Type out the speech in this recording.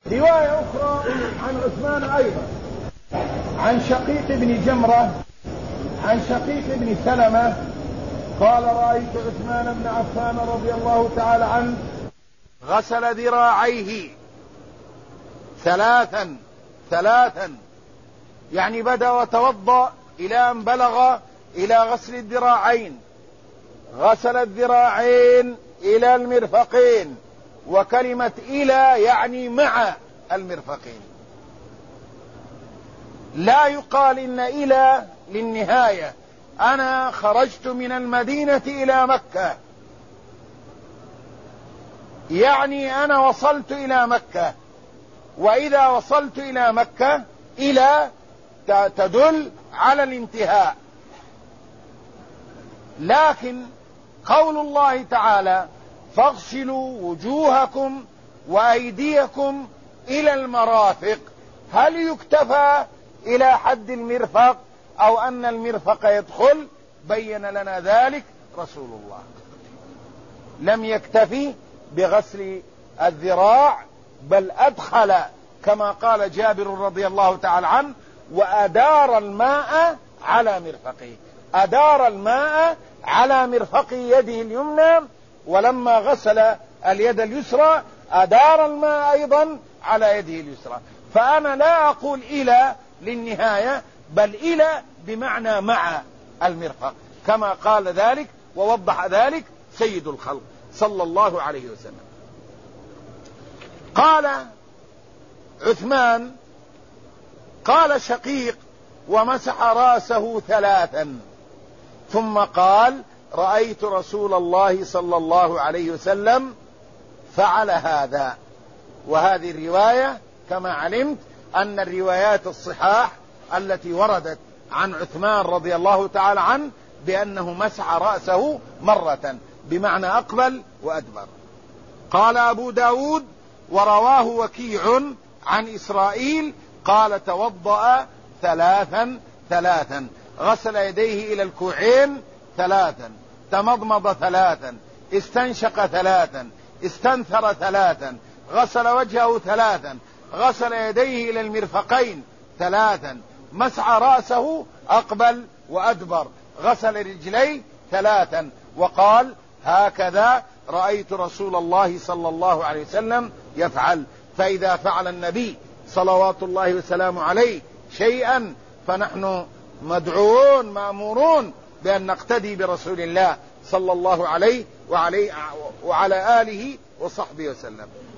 رواية أخرى عن عثمان أيضا عن شقيق بن جمرة عن شقيق بن سلمة قال: رأيت عثمان بن عفان رضي الله تعالى عنه غسل ذراعيه ثلاثا، يعني بدأ وتوضأ إلى أن بلغ إلى غسل الذراعين. غسل الذراعين إلى المرفقين، وكلمة إلى يعني مع المرفقين، لا يقال إن إلى للنهاية. أنا خرجت من المدينة إلى مكة، يعني أنا وصلت إلى مكة، وإذا وصلت إلى مكة إلى تدل على الانتهاء. لكن قول الله تعالى: فاغسلوا وجوهكم وأيديكم إلى المرافق، هل يكتفى إلى حد المرفق أو أن المرفق يدخل؟ بين لنا ذلك رسول الله، لم يكتفي بغسل الذراع، بل أدخل كما قال جابر رضي الله تعالى عنه: وأدار الماء على مرفقه، أدار الماء على مرفق يده اليمنى، ولما غسل اليد اليسرى أدار الماء أيضا على يده اليسرى. فأنا لا أقول إلى للنهاية، بل إلى بمعنى مع المرفق، كما قال ذلك ووضح ذلك سيد الخلق صلى الله عليه وسلم. قال عثمان: قال شقيق: ومسح رأسه ثلاثا، ثم قال: رأيت رسول الله صلى الله عليه وسلم فعل هذا. وهذه الرواية كما علمت أن الروايات الصحاح التي وردت عن عثمان رضي الله تعالى عنه بأنه مسح رأسه مرة، بمعنى أقبل وأدبر. قال أبو داود: ورواه وكيع عن إسرائيل قال: توضأ ثلاثا، غسل يديه إلى الكوعين ثلاثا، تمضمض ثلاثا، استنشق ثلاثا، استنثر ثلاثا، غسل وجهه ثلاثا، غسل يديه إلى المرفقين ثلاثا، مسح رأسه أقبل وأدبر، غسل رجليه ثلاثا، وقال: هكذا رأيت رسول الله صلى الله عليه وسلم يفعل. فإذا فعل النبي صلوات الله وسلامه عليه شيئا فنحن مدعوون مأمورون بأن نقتدي برسول الله صلى الله عليه وعلى آله وصحبه وسلم.